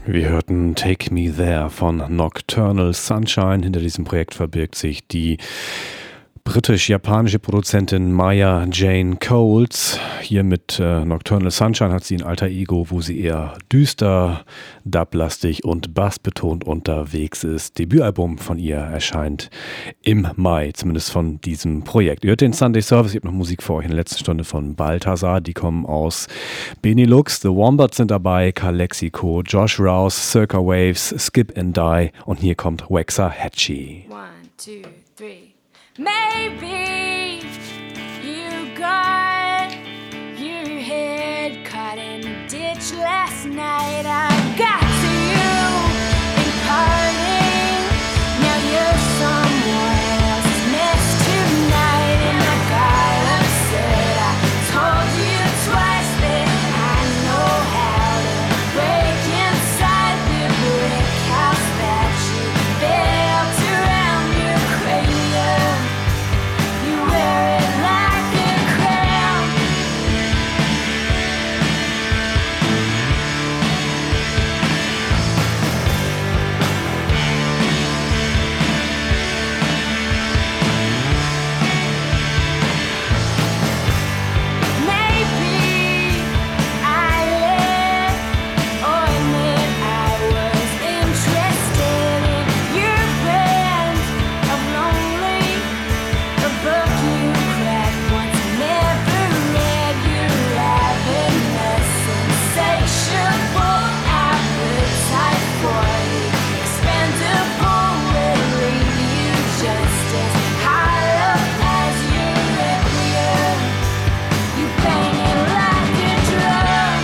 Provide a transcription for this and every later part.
Wir hörten Take Me There von Nocturnal Sunshine. Hinter diesem Projekt verbirgt sich die britisch-japanische Produzentin Maya Jane Coles. Hier mit Nocturnal Sunshine hat sie ein alter Ego, wo sie eher düster, dublastig und bassbetont unterwegs ist. Debütalbum von ihr erscheint im Mai, zumindest von diesem Projekt. Ihr hört den Sunday Service, ich habe noch Musik für euch in der letzten Stunde von Balthasar. Die kommen aus Benelux, The Wombats sind dabei, Calexico, Josh Rouse, Circa Waves, Skip and Die und hier kommt Waxahachie. 1, 2, 3. Maybe you got your head caught in a ditch last night. I got to you in parting. Now you're someone else's mess tonight, and I got upset. I told you twice that I know how to break inside the brick house that you built around your cranium. You wear it like a crown. Maybe I lied or admit I was interested in your brand of lonely. A book you cracked once never read. You're ravenous, insatiable appetite for the expendable will leave you just as hollow as your requiem. You bang it like a drum.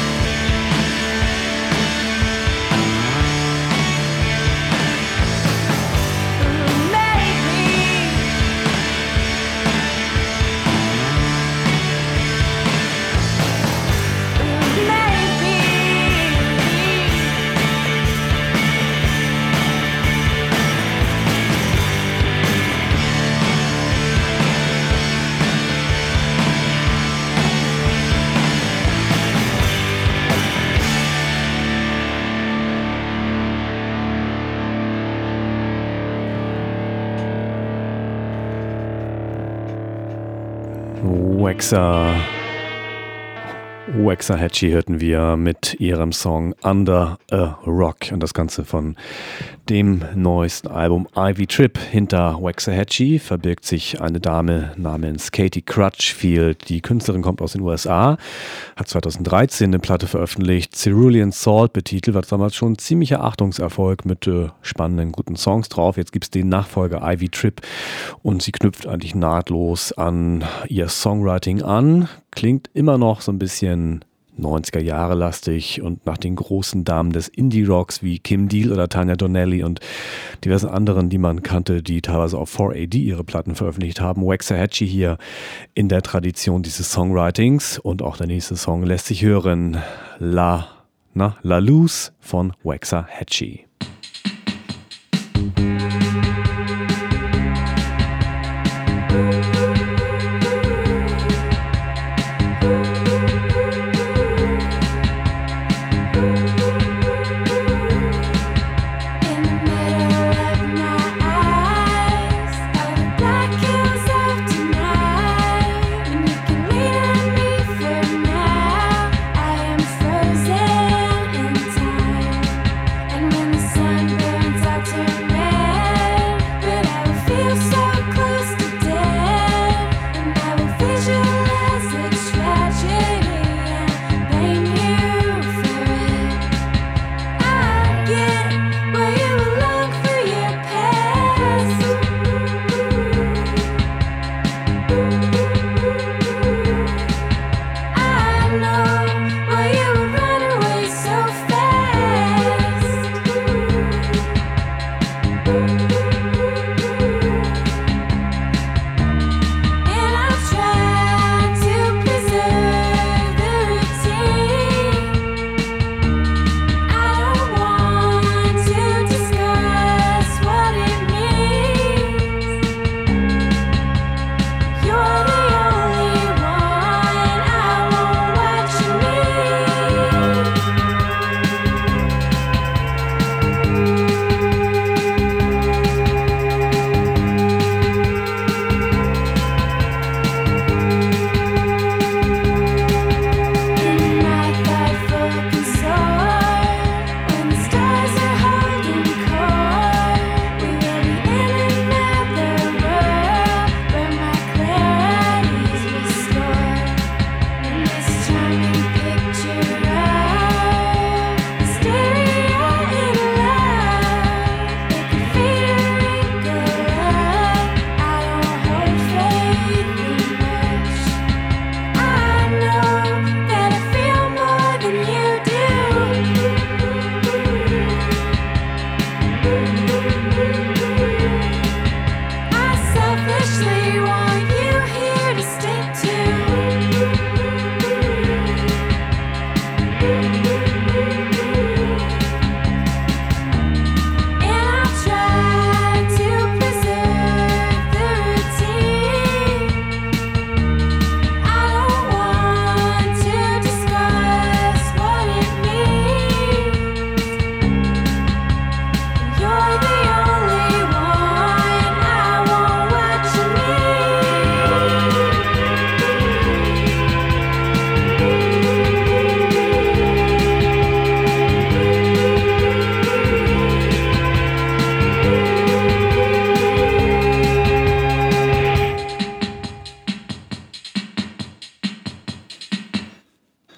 Waxahachie hörten wir mit ihrem Song Under a Rock und das Ganze von dem neuesten Album Ivy Trip. Hinter Waxahachie verbirgt sich eine Dame namens Katie Crutchfield. Die Künstlerin kommt aus den USA, hat 2013 eine Platte veröffentlicht, Cerulean Salt betitelt, war damals schon ein ziemlicher Achtungserfolg mit spannenden, guten Songs drauf. Jetzt gibt es den Nachfolger Ivy Trip und sie knüpft eigentlich nahtlos an ihr Songwriting an. Klingt immer noch so ein bisschen 90er-Jahre lastig und nach den großen Damen des Indie-Rocks wie Kim Deal oder Tanya Donelly und diversen anderen, die man kannte, die teilweise auf 4AD ihre Platten veröffentlicht haben. Waxahachie hier in der Tradition dieses Songwritings und auch der nächste Song lässt sich hören. La Luz von Waxahachie. When the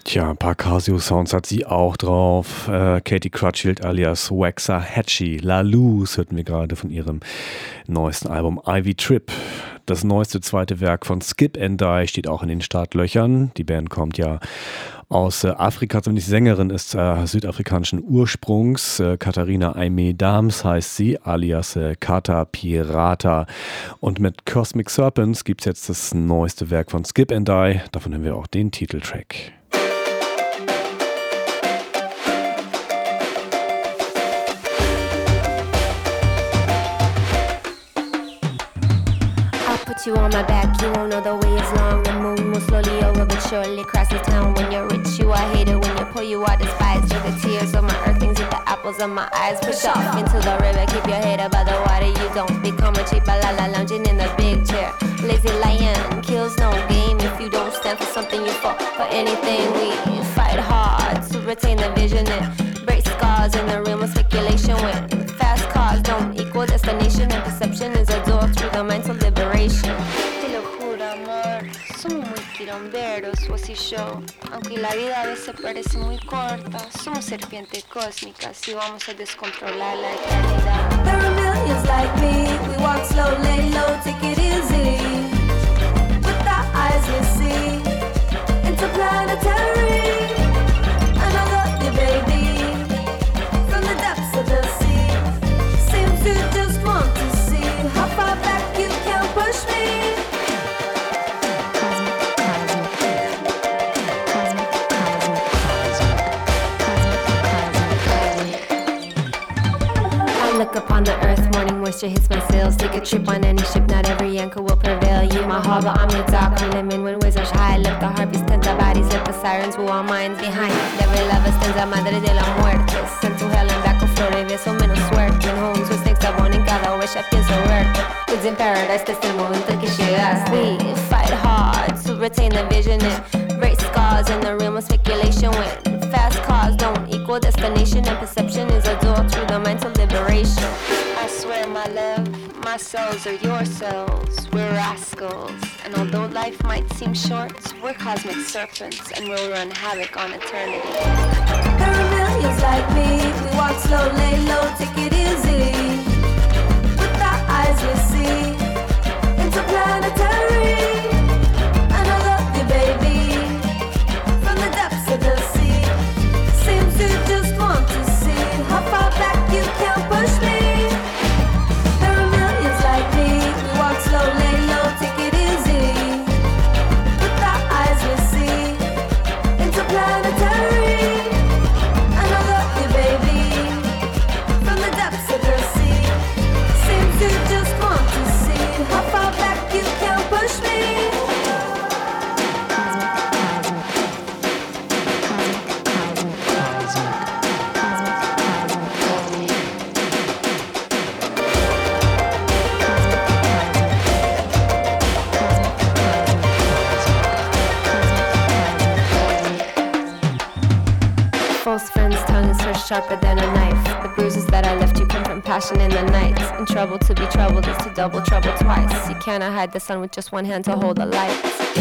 Tja, ein paar Casio-Sounds hat sie auch drauf. Katie Crutchfield alias Waxahachie. La Luz hörten wir gerade von ihrem neuesten Album Ivy Trip. Das neueste zweite Werk von Skip and Die steht auch in den Startlöchern. Die Band kommt ja aus Afrika, zumindest die Sängerin ist südafrikanischen Ursprungs. Katharina Aimee Dams heißt sie, alias Kata Pirata. Und mit Cosmic Serpents gibt es jetzt das neueste Werk von Skip and Die. Davon haben wir auch den Titeltrack. You on my back, you won't know the way is long. The moon will slowly over but surely cross the town. When you're rich, you are hated. When you're poor, you are despised. You're the tears of my earthlings, eat the apples of my eyes. Push off into the river, keep your head above the water. You don't become a cheap balala lounging in the big chair. Lazy lion kills no game. If you don't stand for something, you fall for anything. We fight hard to retain the vision and break scars in the realm of speculation. When fast cars don't equal destination and perception is a door through the mental liberation. Te lo juro, amor, somos muy quilomberos, vos y yo. Aunque la vida a veces parece muy corta, somos serpientes cósmicas y vamos a descontrolar la eternidad. There are millions like me. We walk slow, lay low, take it easy. With our eyes we see interplanetary. And I love you, baby. From the depths of the sea. Seems you just want to see how far back you can push me. Look upon the earth, morning moisture hits my sails. Take a trip on any ship, not every anchor will prevail. You my harbor, I'm your dock. We lemon when wizards high. Look, the harpies tend our bodies, let the sirens woo our minds behind. Every lover stands a madre de la muerte. Sent to hell and back a flor de eso menos suerte. In homes with snakes that in cada wish I feel so rare. Goods in paradise, desde el momento que llegas. We fight hard to retain the vision and break scars in the realm of speculation. When fast cars don't equal destination and perception is a door through the mental liberation. I swear, my love, my cells are your cells. We're rascals, and although life might seem short, we're cosmic serpents, and we'll run havoc on eternity. There are millions like me. We walk slow, lay low, take it easy. With our eyes we see interplanetary. And I love you, baby. From the depths of the sea. Seems you just want to see how far back you can push me. There are millions like me. We walk slow, lay low, take it easy. With our eyes we see interplanetary. And I love you, baby. From the depths of the sea. Seems you just want to see how far back you can push me. False friend's tongue is first sharper than a knife. The bruises that I left you come from passion in the night. In trouble to be troubled is to double trouble twice. You cannot hide the sun with just one hand to hold the light.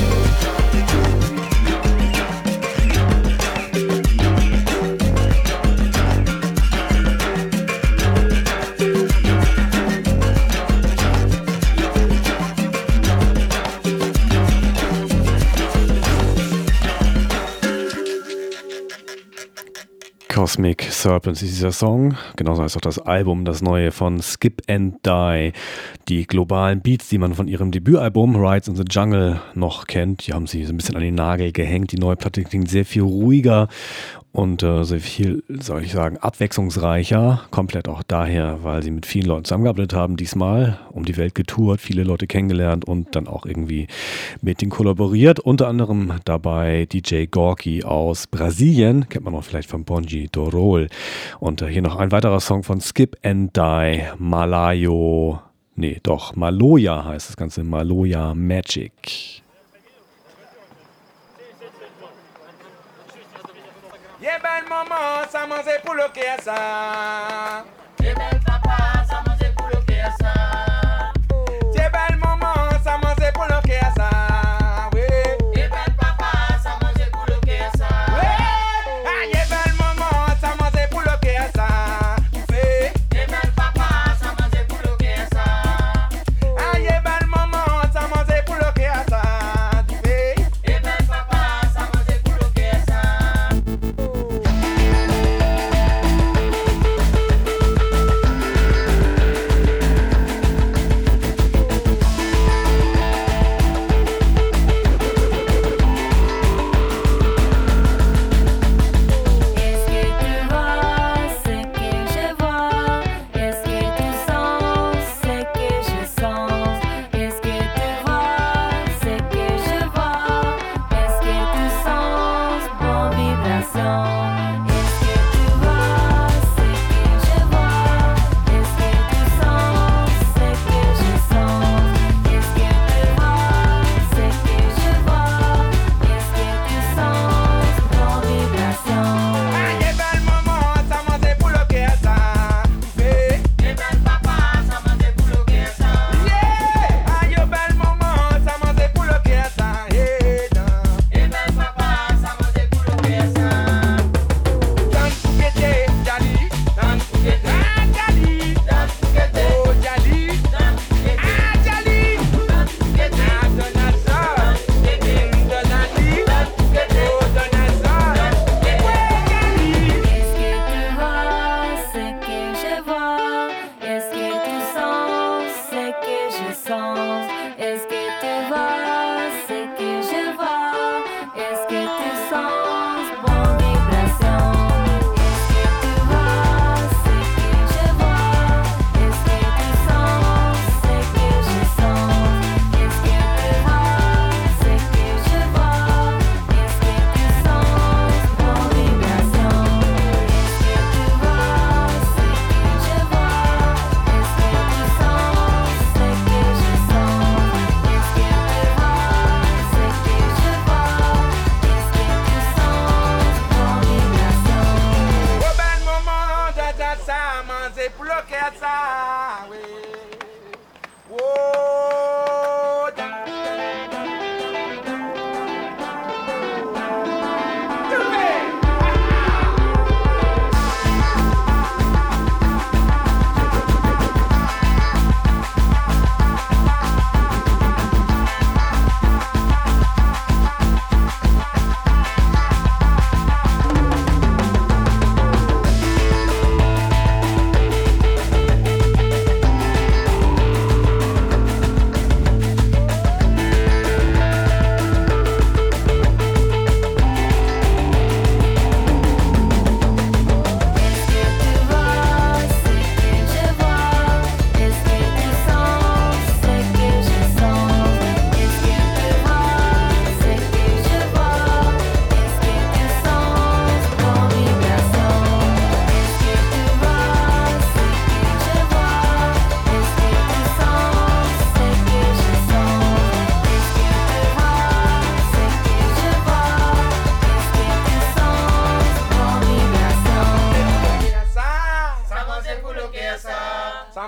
Cosmic Serpents ist dieser Song, genauso heißt auch das Album, das neue von Skip and Die. Die globalen Beats, die man von ihrem Debütalbum Rides in the Jungle noch kennt, die haben sie so ein bisschen an den Nagel gehängt. Die neue Platte klingt sehr viel ruhiger und sehr viel, soll ich sagen, abwechslungsreicher. Komplett auch daher, weil sie mit vielen Leuten zusammengearbeitet haben, diesmal um die Welt getourt, viele Leute kennengelernt und dann auch irgendwie mit denen kollaboriert. Unter anderem dabei DJ Gorky aus Brasilien, kennt man auch vielleicht von Bonji Dorol. Und hier noch ein weiterer Song von Skip and Die, Maloya heißt das Ganze, Maloya Magic. Bel maman, ça mange pour le que ça. Bel papa, ça mange pour le que ça. Bel maman, ça mange pour le que ça. Oui. Bel papa, ça mange pour le que ça.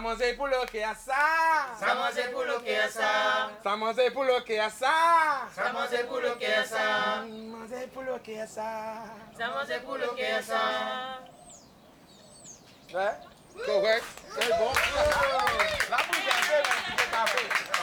Estamos aí por lo que assar. Estamos aí por lo que assar. Estamos aí por lo que assar. Estamos aí por lo que assar. Estamos aí por lo que assar. Estamos aí por lo que assar. É? Correto. É bom. Lá pro café.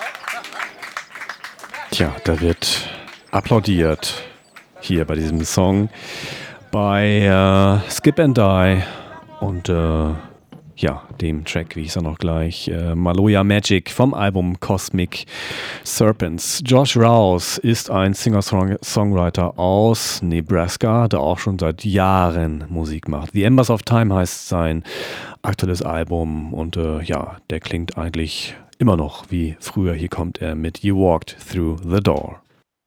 Tja, da wird applaudiert hier bei diesem Song bei Skip and Die und ja, dem Track, wie hieß er noch gleich, Maloya Magic vom Album Cosmic Serpents. Josh Rouse ist ein Singer-Songwriter aus Nebraska, der auch schon seit Jahren Musik macht. The Embers of Time heißt sein aktuelles Album und ja, der klingt eigentlich immer noch wie früher. Hier kommt er mit You Walked Through the Door.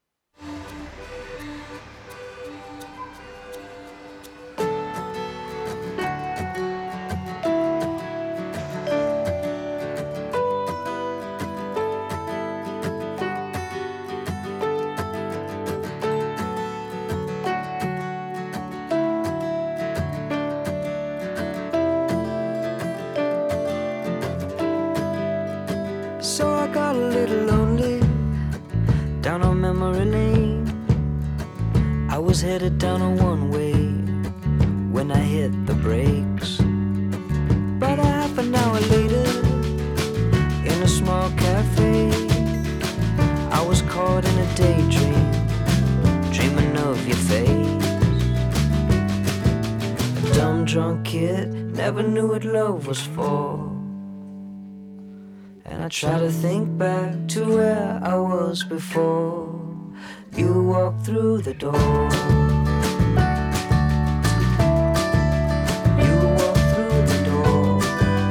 So I got a little lonely down on memory lane. I was headed down a one-way when I hit the brakes. But a half an hour later, in a small cafe, I was caught in a daydream, dreaming of your face. A dumb drunk kid never knew what love was for. And I try to think back to where I was before you walked through the door. You walked through the door.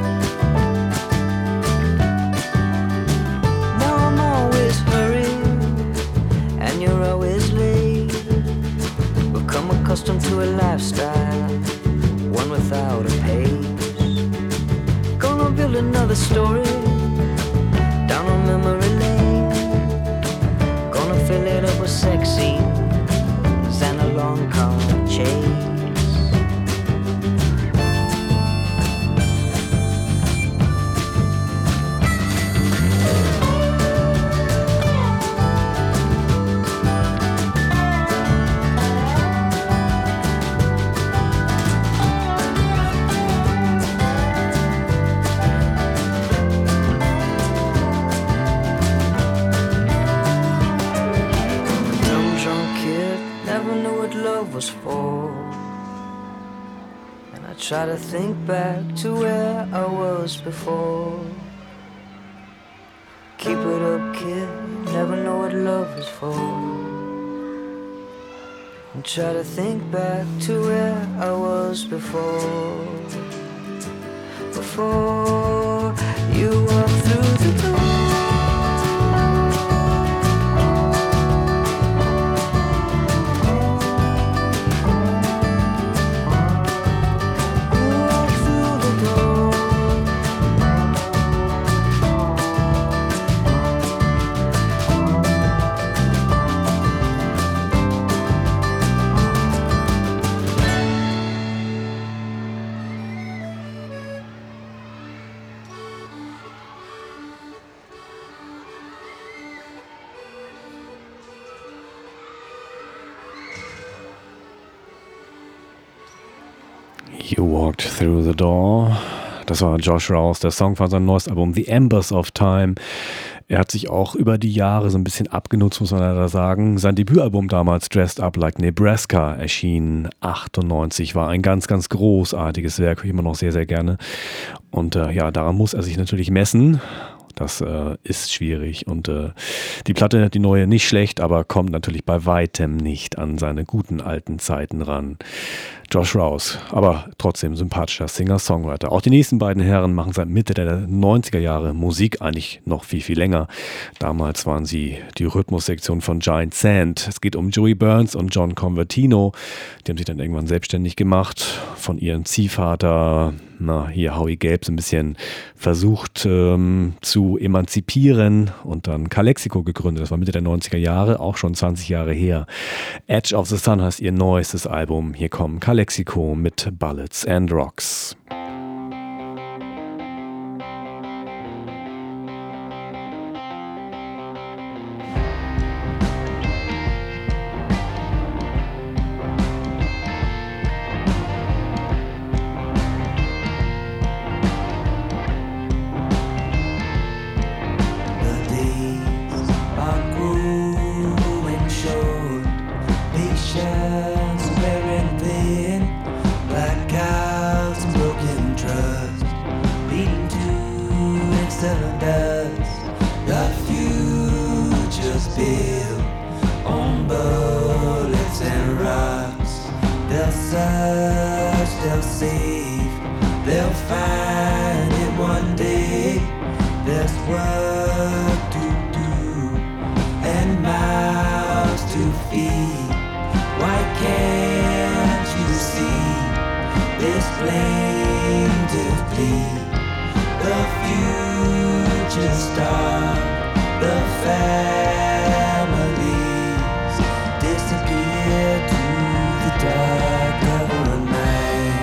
Now I'm always hurrying and you're always late. Become accustomed to a lifestyle, one without a pace. Gonna build another story down on memory lane. Gonna fill it up with sex scenes and a long car chase. Was for, and I try to think back to where I was before. Keep it up, kid, never know what love is for. And try to think back to where I was before. Before you walked through the door. You Walked Through the Door. Das war Josh Rouse, der Song von seinem neuesten Album The Embers of Time. Er hat sich auch über die Jahre so ein bisschen abgenutzt, muss man leider sagen. Sein Debütalbum damals, Dressed Up Like Nebraska, erschien 98, war ein ganz, ganz großartiges Werk, höre ich immer noch sehr, sehr gerne. Und ja, daran muss er sich natürlich messen. Das ist schwierig und die Platte, die neue, nicht schlecht, aber kommt natürlich bei weitem nicht an seine guten alten Zeiten ran. Josh Rouse, aber trotzdem sympathischer Singer-Songwriter. Auch die nächsten beiden Herren machen seit Mitte der 90er Jahre Musik, eigentlich noch viel, viel länger. Damals waren sie die Rhythmussektion von Giant Sand. Es geht um Joey Burns und John Convertino. Die haben sich dann irgendwann selbstständig gemacht, von ihrem Ziehvater, Howie Gabe, so ein bisschen versucht zu emanzipieren und dann Calexico gegründet. Das war Mitte der 90er Jahre, auch schon 20 Jahre her. Edge of the Sun heißt ihr neuestes Album. Hier kommen Calexico mit Bullets and Rocks. they'll save, they'll find it one day. There's work to do and mouths to feed. Why can't you see this plaintively? The future star, the families disappear to the dark of the night.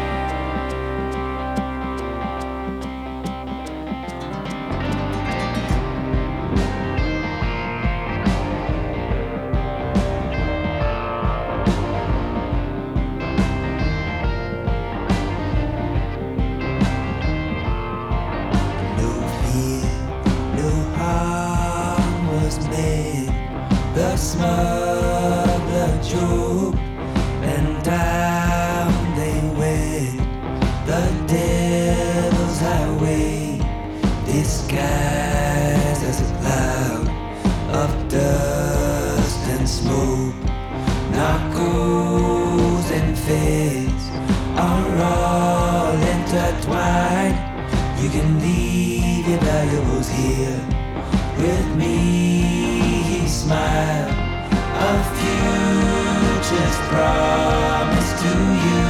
No fear, no harm was made. The smuggler Job, and down they went. The devil's highway, disguised as a cloud of dust and smoke. Narcos and feds are all intertwined. You can leave your valuables here with me. He smiled. A future's promised to you,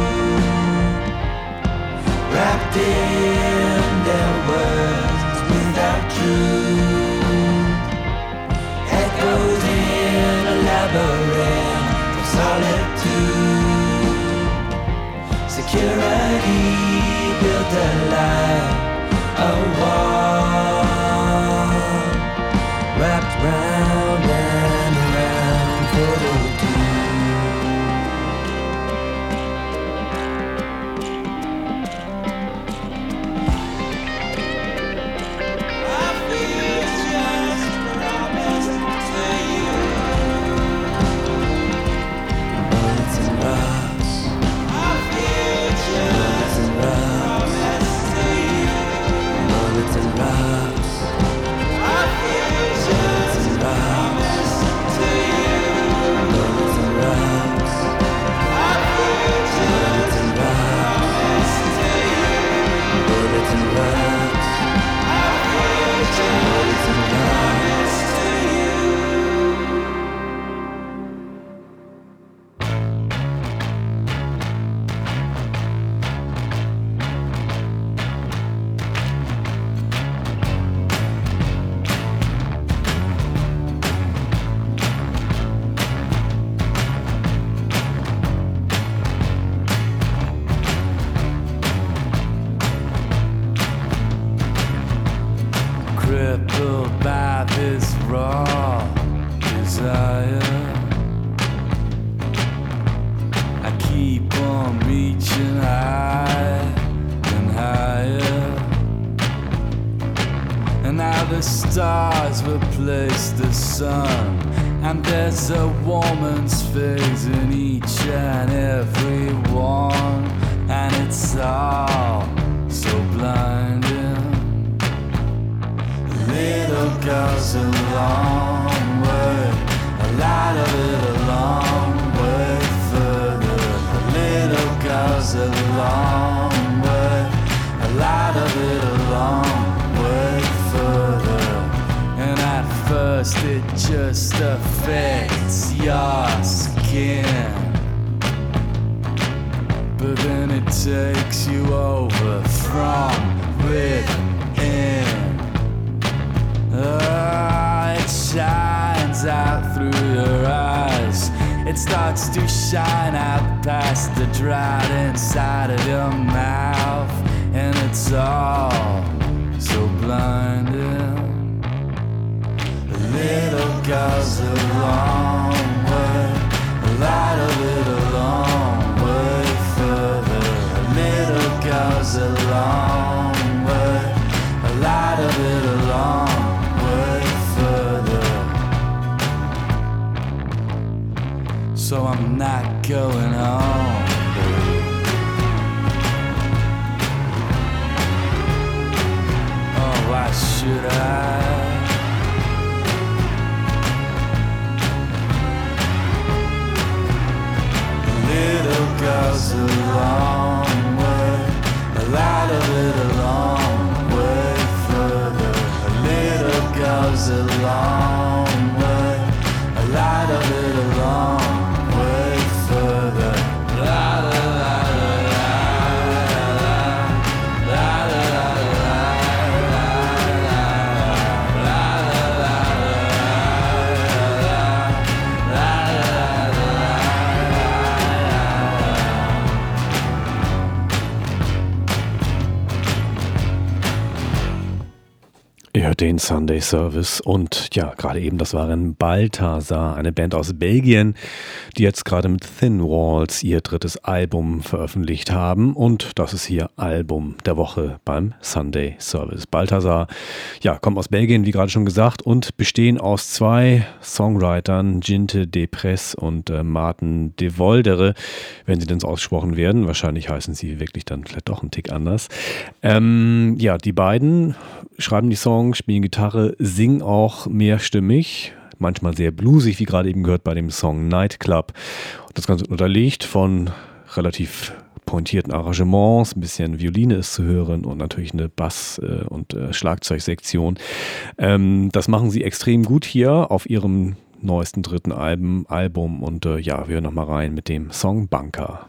wrapped in their words without truth. Echoes in a labyrinth of solitude. Security built a line, a wall wrapped round and around for the two. Our future's promised to you. Bullets and rocks. Our future's promised to you. Bullets and rocks. Our future's promised to you. Bullets and rocks. Our future's promised to you. Bullets and rocks. Our future's promised to you. Crippled by this raw desire, I keep on reaching high and higher. And now the stars replace the sun, and there's a woman's face in each and every one, and it's all so blinding. Little goes a long way, a lot of it a long way further. A little goes a long way, a lot of it a long way further. And at first it just affects your skin, but then it takes you over from within. It shines out through your eyes. It starts to shine out past the drought inside of your mouth, and it's all so blinding. A little goes a long way, a lot of it a long way further. A little goes a long way, a lot of it a long way further. So I'm not going home. Oh, why should I? Little goes along. Ihr hört den Sunday Service und ja, gerade eben, das waren Balthazar, eine Band aus Belgien, die jetzt gerade mit Thin Walls ihr drittes Album veröffentlicht haben und das ist hier Album der Woche beim Sunday Service. Balthazar, ja, kommt aus Belgien, wie gerade schon gesagt, und bestehen aus zwei Songwritern, Jinte Deprez und Maarten de Voldere, wenn sie denn so ausgesprochen werden. Wahrscheinlich heißen sie wirklich dann vielleicht doch einen Tick anders. Ja, die beiden schreiben die Songs, spielen Gitarre, singen auch mehrstimmig, manchmal sehr bluesig, wie gerade eben gehört bei dem Song Nightclub. Und das Ganze unterlegt von relativ pointierten Arrangements, ein bisschen Violine ist zu hören und natürlich eine Bass- und Schlagzeugsektion. Das machen sie extrem gut hier auf ihrem neuesten dritten Album und ja, wir hören nochmal rein mit dem Song Bunker.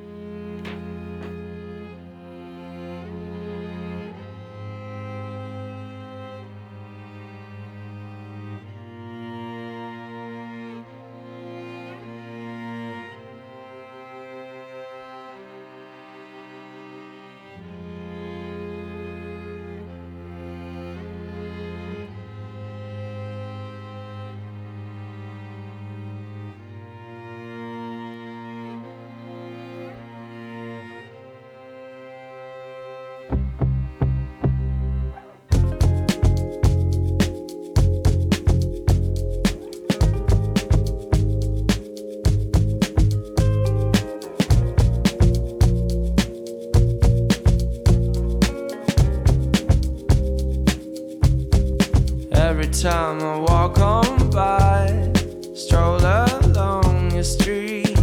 Time I walk on by, stroll along your street.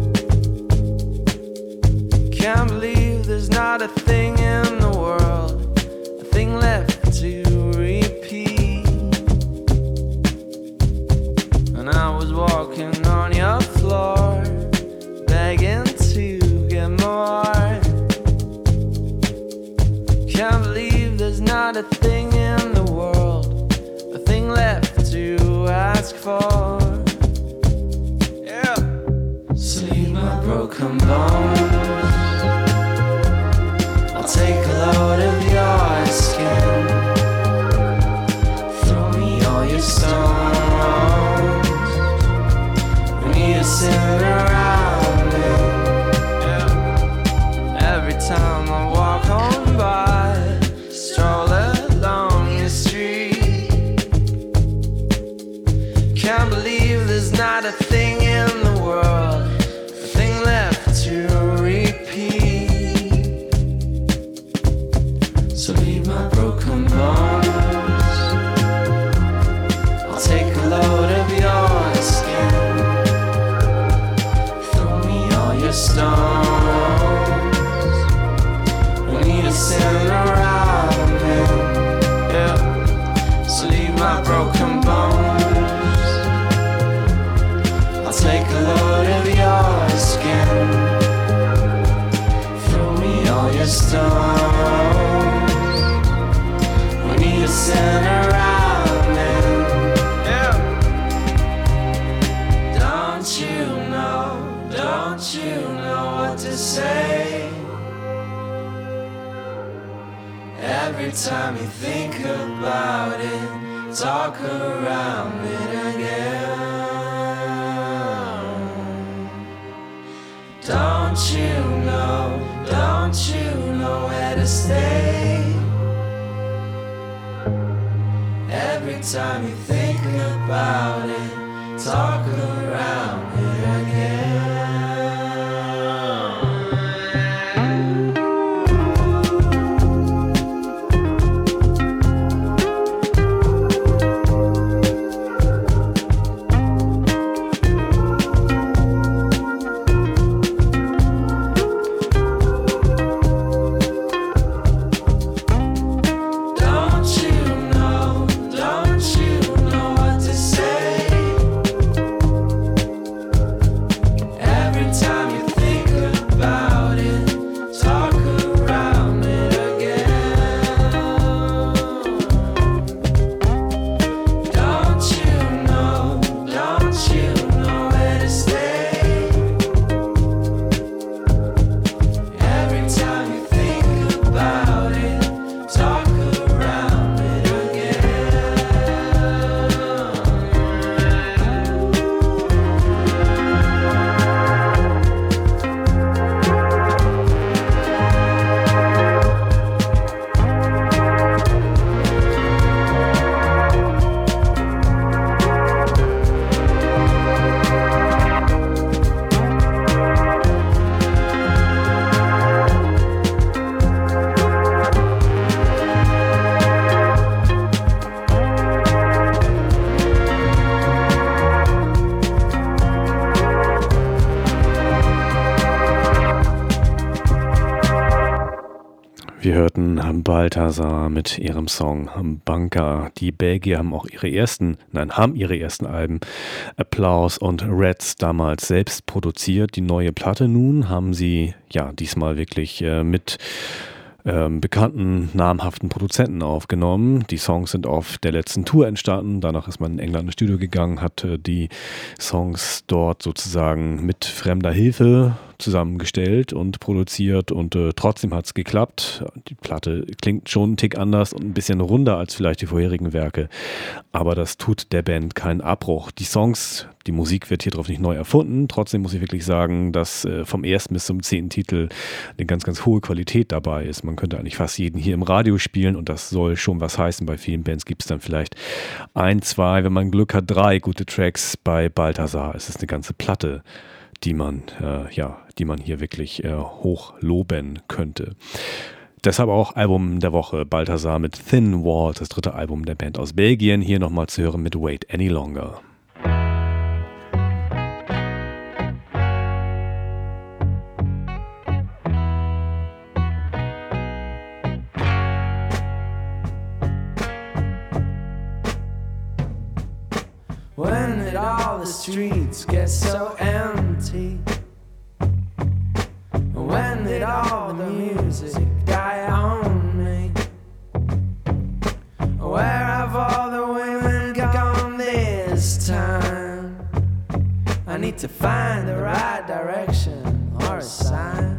Can't believe there's not a thing in the world, a thing left to repeat. And I was walking on your floor, begging to get more. Can't believe there's not a thing in the world left to ask for. Yeah. Sleep my broken bones, I'll take a load of your skin. Throw me all your stones, we need to sit around it. Yeah. Every time I walk on by, stroll along the street. Can't believe there's not a thing in the world, a thing left to repeat. So leave my broken bones, I'll take a load of your skin. Throw me all your stones, we need to send around it. Yeah. So leave my broken bones, take a load of your skin. Throw me all your stones, we need to send around it. Yeah. Don't you know what to say? Every time you think about it, talk around it again. Don't you know where to stay? Every time you think about it, talk around it again. Don't you know what to say? Wir hörten Balthazar mit ihrem Song Bunker. Die Belgier haben ihre ersten Alben Applaus und Reds damals selbst produziert. Die neue Platte nun haben sie diesmal wirklich mit bekannten, namhaften Produzenten aufgenommen. Die Songs sind auf der letzten Tour entstanden. Danach ist man in England ins Studio gegangen, hat die Songs dort sozusagen mit fremder Hilfe zusammengestellt und produziert und trotzdem hat es geklappt. Die Platte klingt schon einen Tick anders und ein bisschen runder als vielleicht die vorherigen Werke, aber das tut der Band keinen Abbruch. Die Songs, die Musik wird hier drauf nicht neu erfunden, trotzdem muss ich wirklich sagen, dass vom ersten bis zum 10. Titel eine ganz, ganz hohe Qualität dabei ist. Man könnte eigentlich fast jeden hier im Radio spielen und das soll schon was heißen. Bei vielen Bands gibt es dann vielleicht 1, 2, wenn man Glück hat, 3 gute Tracks. Bei Balthazar ist es eine ganze Platte, die man hier wirklich hoch loben könnte. Deshalb auch Album der Woche, Balthazar mit Thin Walls, das 3. Album der Band aus Belgien. Hier nochmal zu hören mit Wait Any Longer. When did all the streets get so empty? When did all the music die on me? Where have all the women gone this time? I need to find the right direction or a sign.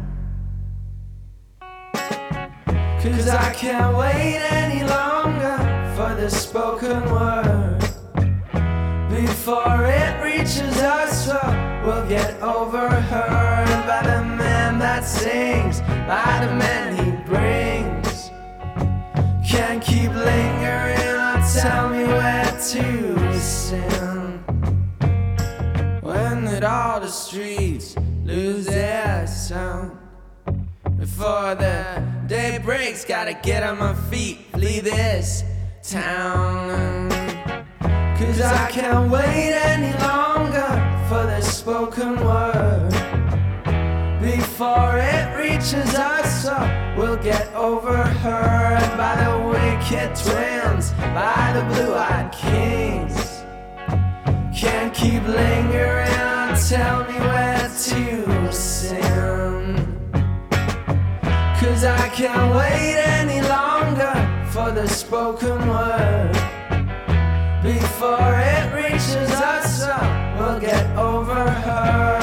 'Cause I can't wait any longer for the spoken word. Before it reaches us, we'll get overheard by the man that sings, by the man he brings. Can't keep lingering on, tell me where to sing. When did all the streets lose their sound? Before the day breaks, gotta get on my feet, flee this town. 'Cause I can't wait any longer for the spoken word. Before it reaches us, we'll get overheard by the wicked twins, by the blue-eyed kings. Can't keep lingering on, tell me where to sing. 'Cause I can't wait any longer for the spoken word. Before it reaches us, we'll get overheard.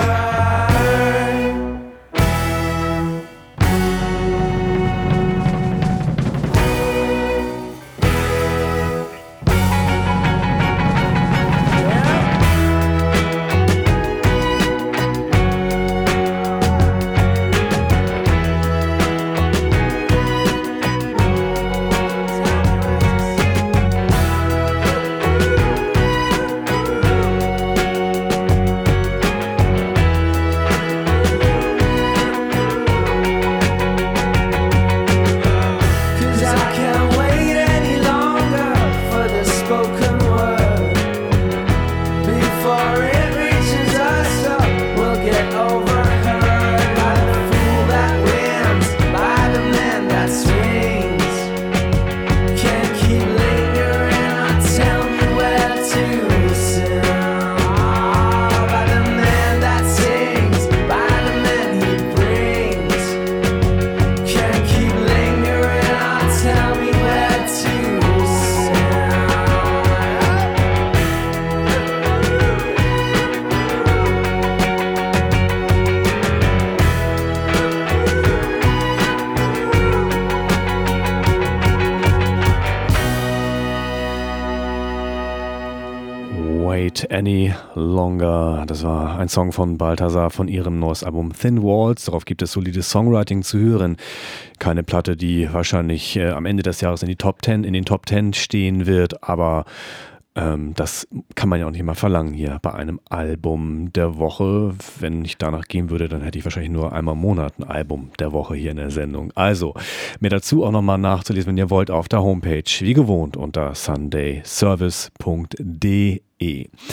Any Longer. Das war ein Song von Balthazar von ihrem neues Album Thin Walls. Darauf gibt es solides Songwriting zu hören. Keine Platte, die wahrscheinlich am Ende des Jahres in den Top 10 stehen wird, aber das kann man ja auch nicht mal verlangen hier bei einem Album der Woche. Wenn ich danach gehen würde, dann hätte ich wahrscheinlich nur einmal im Monat ein Album der Woche hier in der Sendung. Also, mehr dazu auch nochmal nachzulesen, wenn ihr wollt, auf der Homepage, wie gewohnt, unter sundayservice.de.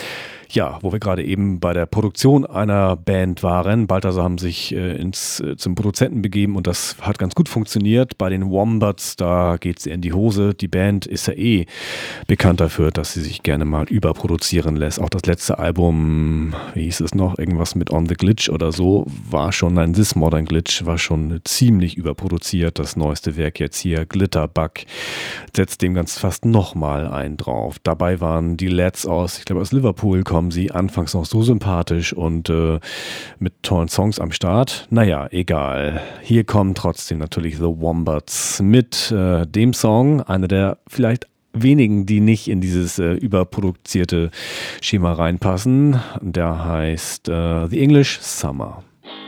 Ja, wo wir gerade eben bei der Produktion einer Band waren. Balthasar haben sich zum Produzenten begeben und das hat ganz gut funktioniert. Bei den Wombats, da geht es in die Hose. Die Band ist ja eh bekannt dafür, dass sie sich gerne mal überproduzieren lässt. Auch das letzte Album, wie hieß es noch, irgendwas mit On the Glitch oder so, war schon ein This Modern Glitch, war schon ziemlich überproduziert. Das neueste Werk jetzt hier, Glitterbug, setzt dem ganz fast nochmal einen drauf. Dabei waren die Lads aus Liverpool, kommen sie, anfangs noch so sympathisch und mit tollen Songs am Start. Naja, egal. Hier kommen trotzdem natürlich The Wombats mit dem Song, einer der vielleicht wenigen, die nicht in dieses überproduzierte Schema reinpassen. Der heißt The English Summer.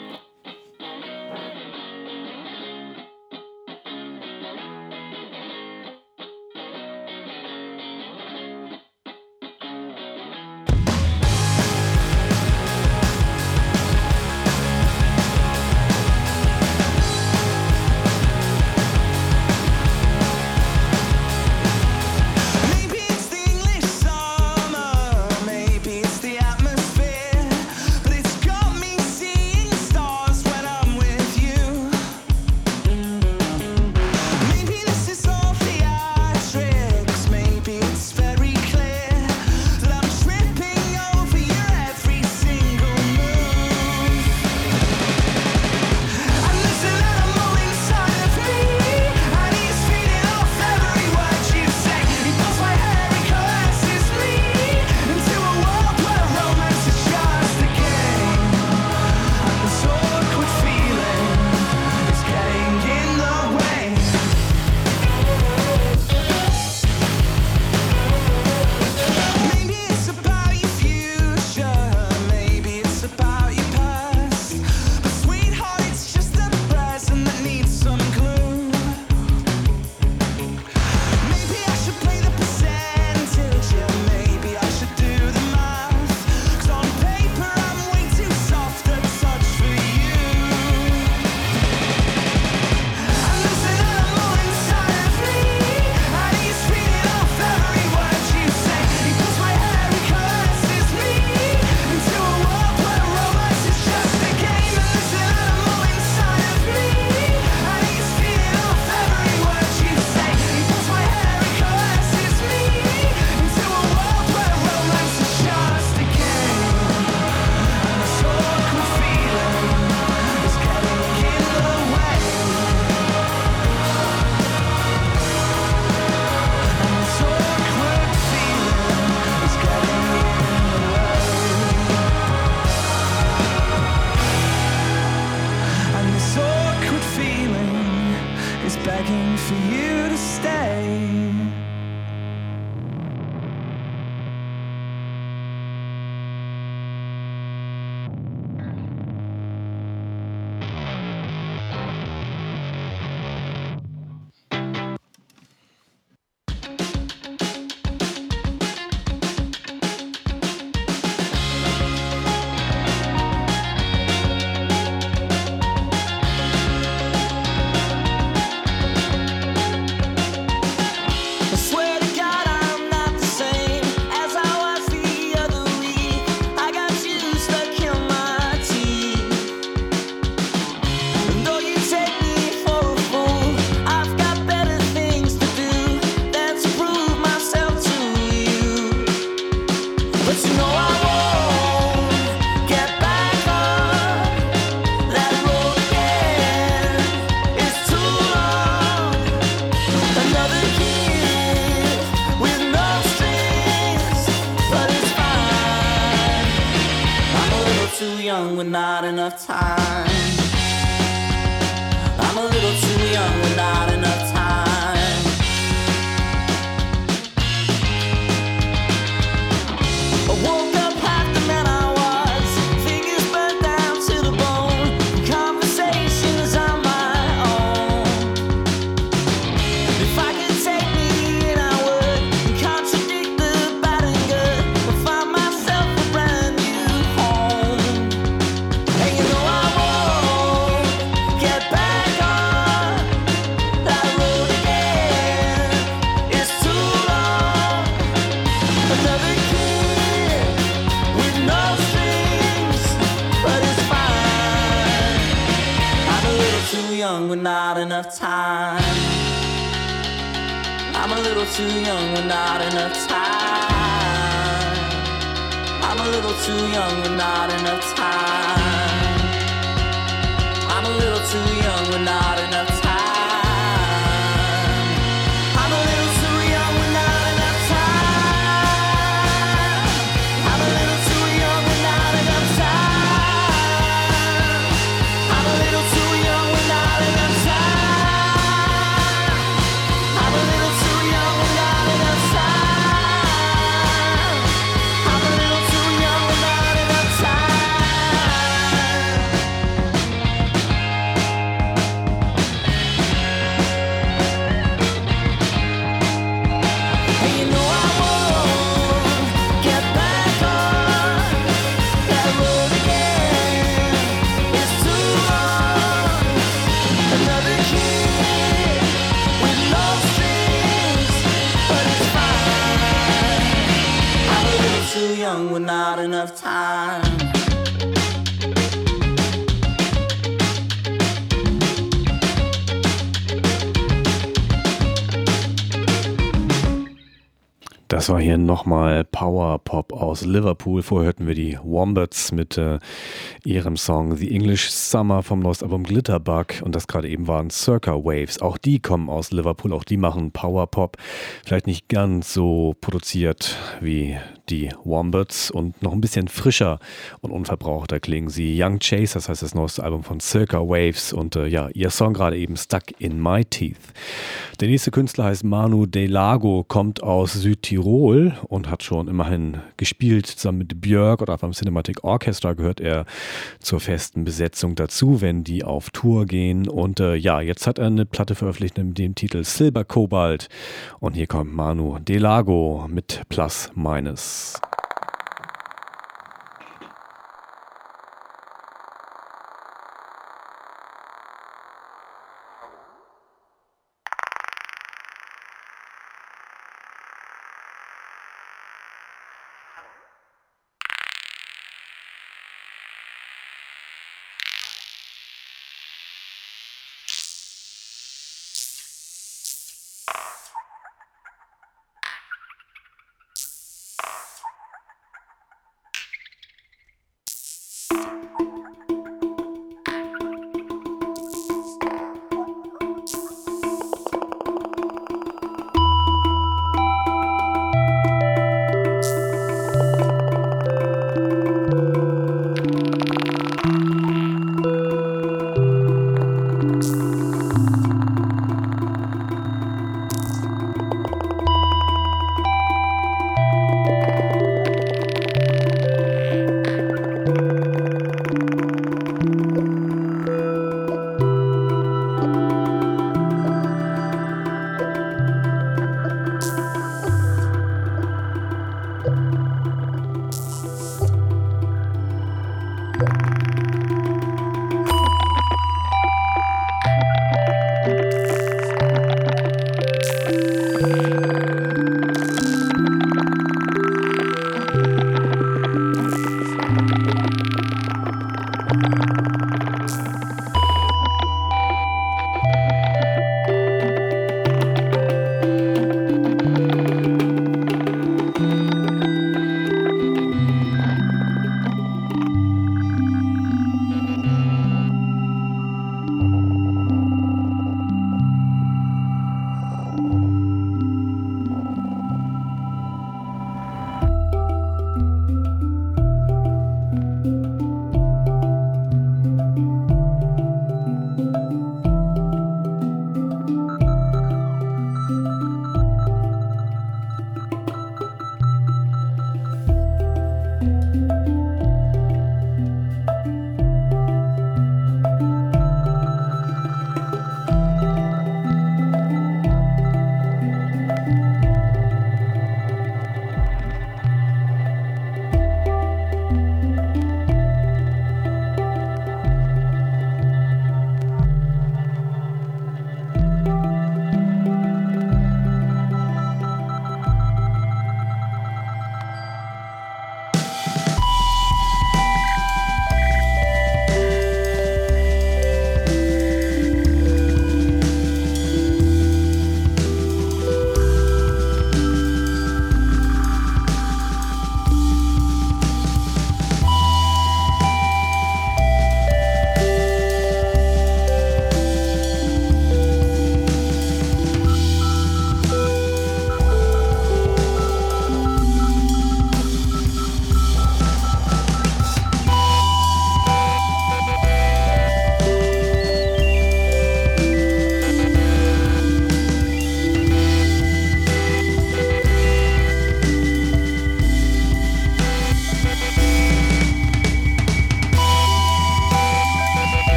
young with not enough time. I'm a little too young with not enough time. I woke up half the man I was, fingers burnt down to the bone, conversations on my own. If I could take me in, I would contradict the bad and good, but find myself a brand new home. And you know I won't get back on that road. young with not enough time. I'm a little too young with not enough time. I'm a little too young with not enough time. I'm a little too young with not enough time. I'm a little too young with not enough time. I'm a little too young with not enough time. I'm a little too young with not enough time. I'm a little too young with not enough time. I'm a little too young with not enough time. And you know I won't get back on that road again. It's too long. Another kid with no strings, but it's fine. I'm a little too young with not enough time. Das war hier nochmal Power Pop aus Liverpool. Vorher hörten wir die Wombats mit ihrem Song The English Summer vom neuesten Album Glitterbug. Und das gerade eben waren Circa Waves. Auch die kommen aus Liverpool, auch die machen Power Pop. Vielleicht nicht ganz so produziert wie die Wombats und noch ein bisschen frischer und unverbrauchter klingen sie. Young Chase, das heißt das neueste Album von Circa Waves. Und ja, ihr Song gerade eben Stuck in My Teeth. Der nächste Künstler heißt Manu Delago, kommt aus Südtirol und hat schon immerhin gespielt zusammen mit Björk oder beim Cinematic Orchestra gehört er zur festen Besetzung dazu, wenn die auf Tour gehen. Und ja, jetzt hat er eine Platte veröffentlicht mit dem Titel Silber Cobalt. Und hier kommt Manu Delago mit Plus Minus.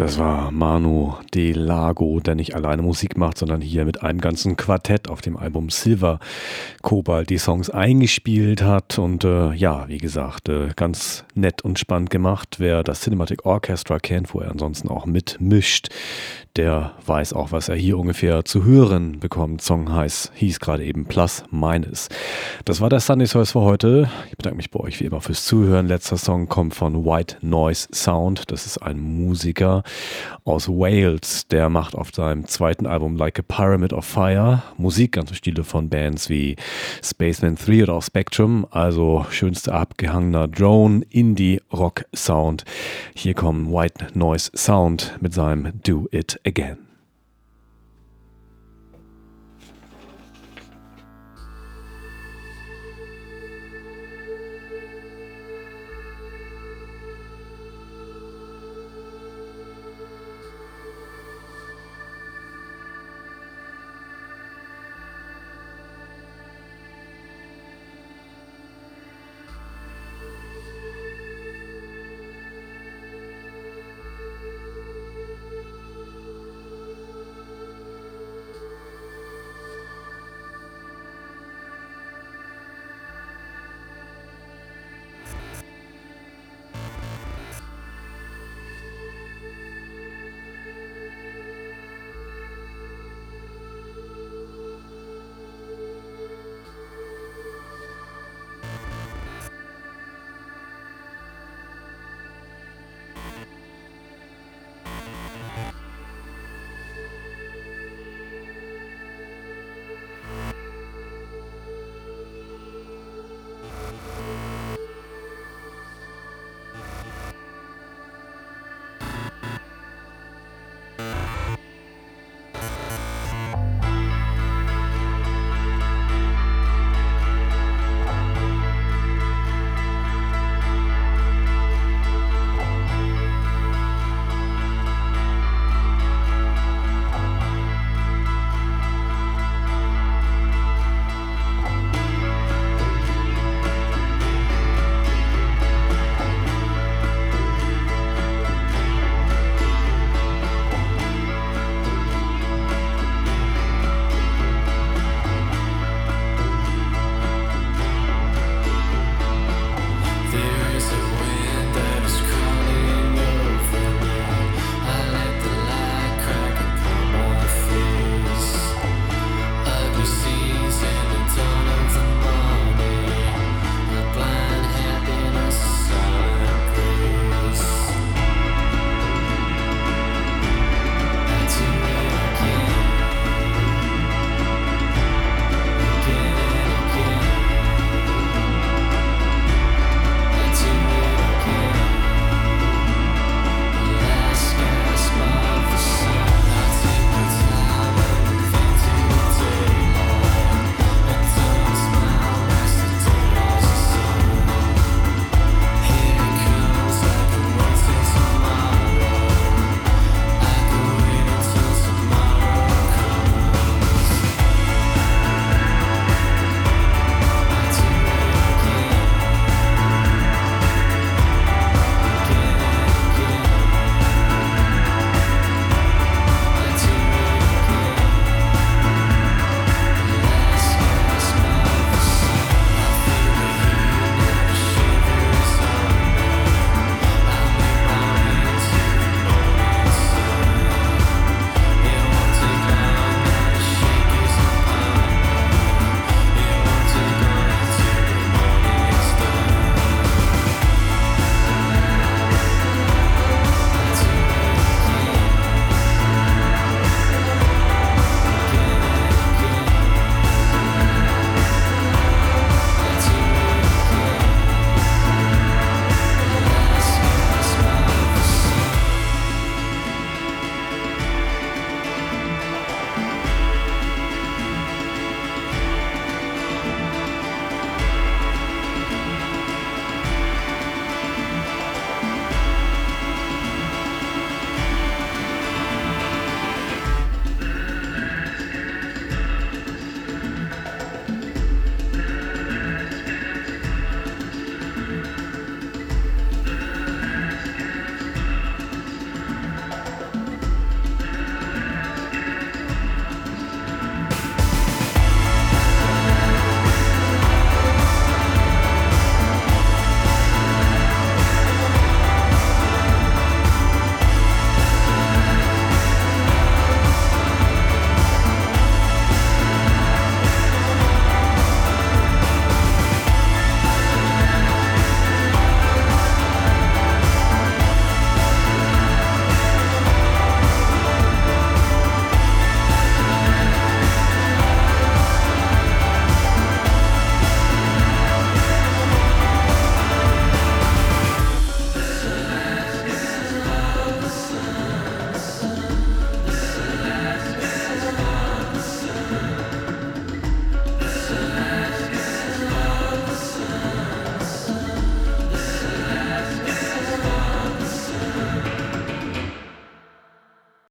Das war Manu De Lago, der nicht alleine Musik macht, sondern hier mit einem ganzen Quartett auf dem Album Silver Cobalt die Songs eingespielt hat. Und ja, wie gesagt, ganz nett und spannend gemacht. Wer das Cinematic Orchestra kennt, wo er ansonsten auch mitmischt, der weiß auch, was er hier ungefähr zu hören bekommt. Song hieß gerade eben Plus Minus. Das war der Sunday Service für heute. Ich bedanke mich bei euch wie immer fürs Zuhören. Letzter Song kommt von White Noise Sound. Das ist ein Musiker aus Wales. Der macht auf seinem zweiten Album Like a Pyramid of Fire Musik, ganz im Stile von Bands wie Spaceman 3 oder auch Spectrum. Also schönster abgehangener Drone, Indie Rock Sound. Hier kommt White Noise Sound mit seinem Do It Again.